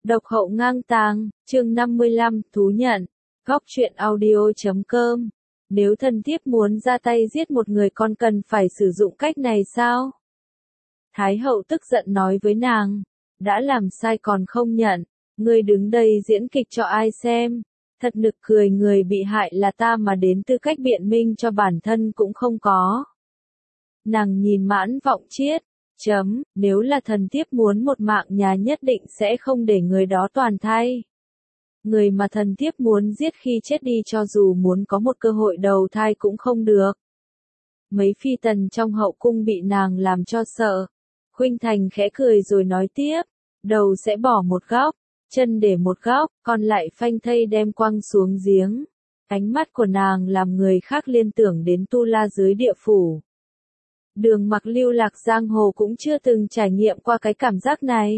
Độc hậu ngang tàng, chương 55, thú nhận. Góc truyện audio.com. Nếu thần thiếp muốn ra tay giết một người con cần phải sử dụng cách này sao? Thái hậu tức giận nói với nàng. Đã làm sai còn không nhận. Ngươi đứng đây diễn kịch cho ai xem? Thật nực cười, người bị hại là ta mà đến tư cách biện minh cho bản thân cũng không có. Nàng nhìn Mãn Vọng Chiết. Nếu là thần thiếp muốn một mạng nhà nhất định sẽ không để người đó toàn thây. Người mà thần thiếp muốn giết khi chết đi cho dù muốn có một cơ hội đầu thai cũng không được. Mấy phi tần trong hậu cung bị nàng làm cho sợ. Khuynh Thành khẽ cười rồi nói tiếp, đầu sẽ bỏ một góc, chân để một góc, còn lại phanh thây đem quăng xuống giếng. Ánh mắt của nàng làm người khác liên tưởng đến Tu La dưới địa phủ. Đường Mặc lưu lạc giang hồ cũng chưa từng trải nghiệm qua cái cảm giác này.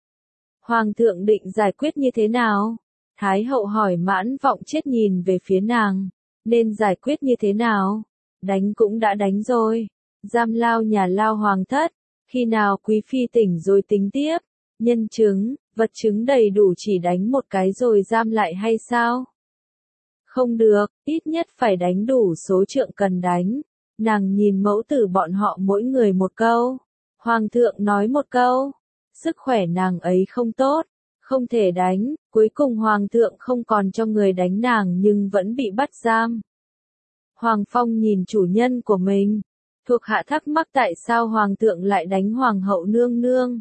Hoàng thượng định giải quyết như thế nào? Thái hậu hỏi. Mãn Vọng Chiết nhìn về phía nàng. Nên giải quyết như thế nào? Đánh cũng đã đánh rồi. Giam lao nhà lao hoàng thất. Khi nào quý phi tỉnh rồi tính tiếp? Nhân chứng, vật chứng đầy đủ chỉ đánh một cái rồi giam lại hay sao? Không được, ít nhất phải đánh đủ số trượng cần đánh. Nàng nhìn mẫu tử bọn họ mỗi người một câu. Hoàng thượng nói một câu. Sức khỏe nàng ấy không tốt, không thể đánh. Cuối cùng hoàng thượng không còn cho người đánh nàng nhưng vẫn bị bắt giam. Hoàng Phong nhìn chủ nhân của mình. Thuộc hạ thắc mắc tại sao hoàng thượng lại đánh hoàng hậu nương nương.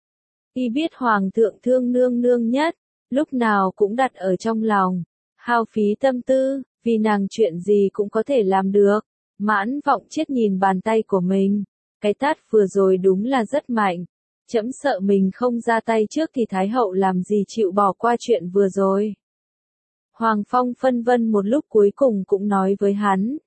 Y biết hoàng thượng thương nương nương nhất, lúc nào cũng đặt ở trong lòng. Hao phí tâm tư, vì nàng chuyện gì cũng có thể làm được. Mãn Vọng Chiết nhìn bàn tay của mình. Cái tát vừa rồi đúng là rất mạnh. Trẫm sợ mình không ra tay trước thì Thái hậu làm gì chịu bỏ qua chuyện vừa rồi. Hoàng Phong phân vân một lúc cuối cùng cũng nói với hắn.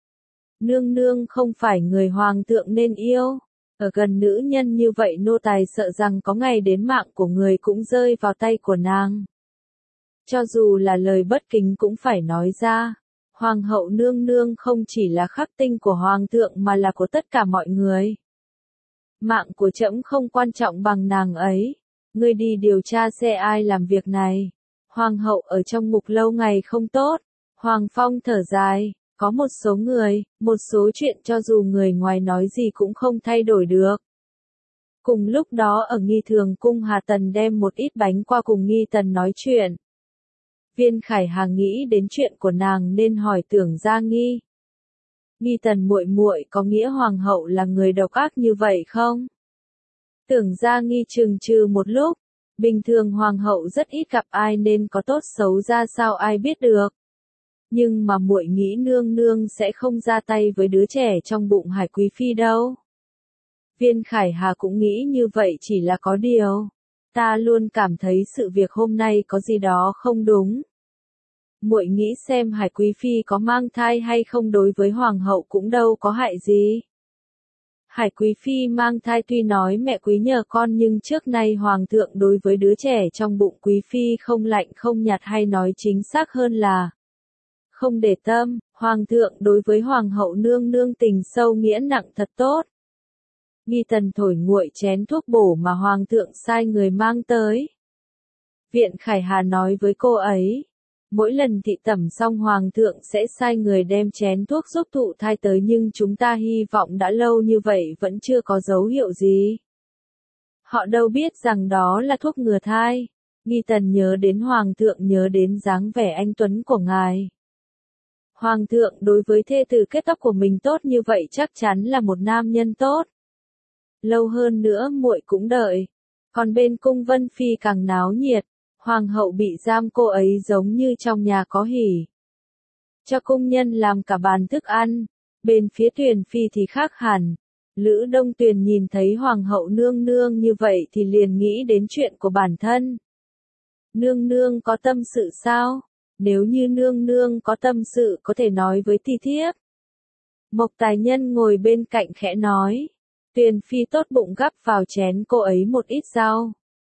Nương nương không phải người hoàng thượng nên yêu. Ở gần nữ nhân như vậy nô tài sợ rằng có ngày đến mạng của người cũng rơi vào tay của nàng. Cho dù là lời bất kính cũng phải nói ra. Hoàng hậu nương nương không chỉ là khắc tinh của hoàng thượng mà là của tất cả mọi người. Mạng của trẫm không quan trọng bằng nàng ấy. Ngươi đi điều tra xem ai làm việc này. Hoàng hậu ở trong ngục lâu ngày không tốt. Hoàng Phong thở dài. Có một số người, một số chuyện cho dù người ngoài nói gì cũng không thay đổi được. Cùng lúc đó ở nghi thường cung Hà Tần đem một ít bánh qua cùng Nghi Tần nói chuyện. Viên Khải Hà nghĩ đến chuyện của nàng nên hỏi Tưởng Gia Nghi. Nghi Tần muội muội có nghĩa hoàng hậu là người độc ác như vậy không? Tưởng Gia Nghi chừng chừ một lúc. Bình thường hoàng hậu rất ít gặp ai nên có tốt xấu ra sao ai biết được. Nhưng mà muội nghĩ nương nương sẽ không ra tay với đứa trẻ trong bụng Hải quý phi đâu. Viên Khải Hà cũng nghĩ như vậy, chỉ là có điều. Ta luôn cảm thấy sự việc hôm nay có gì đó không đúng. Muội nghĩ xem Hải quý phi có mang thai hay không đối với hoàng hậu cũng đâu có hại gì. Hải quý phi mang thai tuy nói mẹ quý nhờ con nhưng trước nay hoàng thượng đối với đứa trẻ trong bụng quý phi không lạnh không nhạt, hay nói chính xác hơn là không để tâm. Hoàng thượng đối với hoàng hậu nương nương tình sâu nghĩa nặng thật tốt. Nghi Tần thổi nguội chén thuốc bổ mà hoàng thượng sai người mang tới. Viện Khải Hà nói với cô ấy. Mỗi lần thị tẩm xong hoàng thượng sẽ sai người đem chén thuốc giúp thụ thai tới, nhưng chúng ta hy vọng đã lâu như vậy vẫn chưa có dấu hiệu gì. Họ đâu biết rằng đó là thuốc ngừa thai. Nghi Tần nhớ đến hoàng thượng, nhớ đến dáng vẻ anh tuấn của ngài. Hoàng thượng đối với thê tử kết tóc của mình tốt như vậy chắc chắn là một nam nhân tốt. Lâu hơn nữa muội cũng đợi. Còn bên cung Vân Phi càng náo nhiệt. Hoàng hậu bị giam, cô ấy giống như trong nhà có hỉ. Cho cung nhân làm cả bàn thức ăn. Bên phía Tuyền Phi thì khác hẳn. Lữ Đông Tuyền nhìn thấy hoàng hậu nương nương như vậy thì liền nghĩ đến chuyện của bản thân. Nương nương có tâm sự sao? Nếu như nương nương có tâm sự có thể nói với ti thiếp. Mộc Tài Nhân ngồi bên cạnh khẽ nói. Tuyền Phi tốt bụng gắp vào chén cô ấy một ít rau.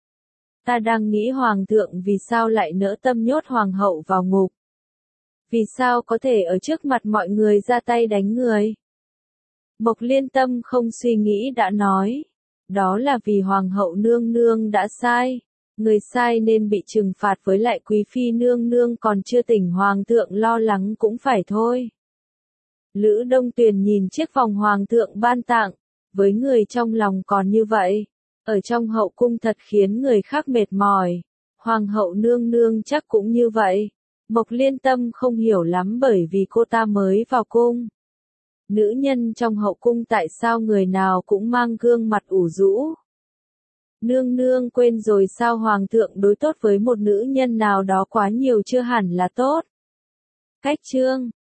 Ta đang nghĩ hoàng thượng vì sao lại nỡ tâm nhốt hoàng hậu vào ngục. Vì sao có thể ở trước mặt mọi người ra tay đánh người. Mộc Liên Tâm không suy nghĩ đã nói. Đó là vì hoàng hậu nương nương đã sai. Người sai nên bị trừng phạt, với lại quý phi nương nương còn chưa tỉnh, hoàng thượng lo lắng cũng phải thôi. Lữ Đông Tuyền nhìn chiếc vòng hoàng thượng ban tặng, với người trong lòng còn như vậy, ở trong hậu cung thật khiến người khác mệt mỏi. Hoàng hậu nương nương chắc cũng như vậy. Mộc Liên Tâm không hiểu lắm bởi vì cô ta mới vào cung. Nữ nhân trong hậu cung tại sao người nào cũng mang gương mặt ủ rũ? Nương nương quên rồi sao hoàng thượng đối tốt với một nữ nhân nào đó quá nhiều chưa hẳn là tốt. Cách chương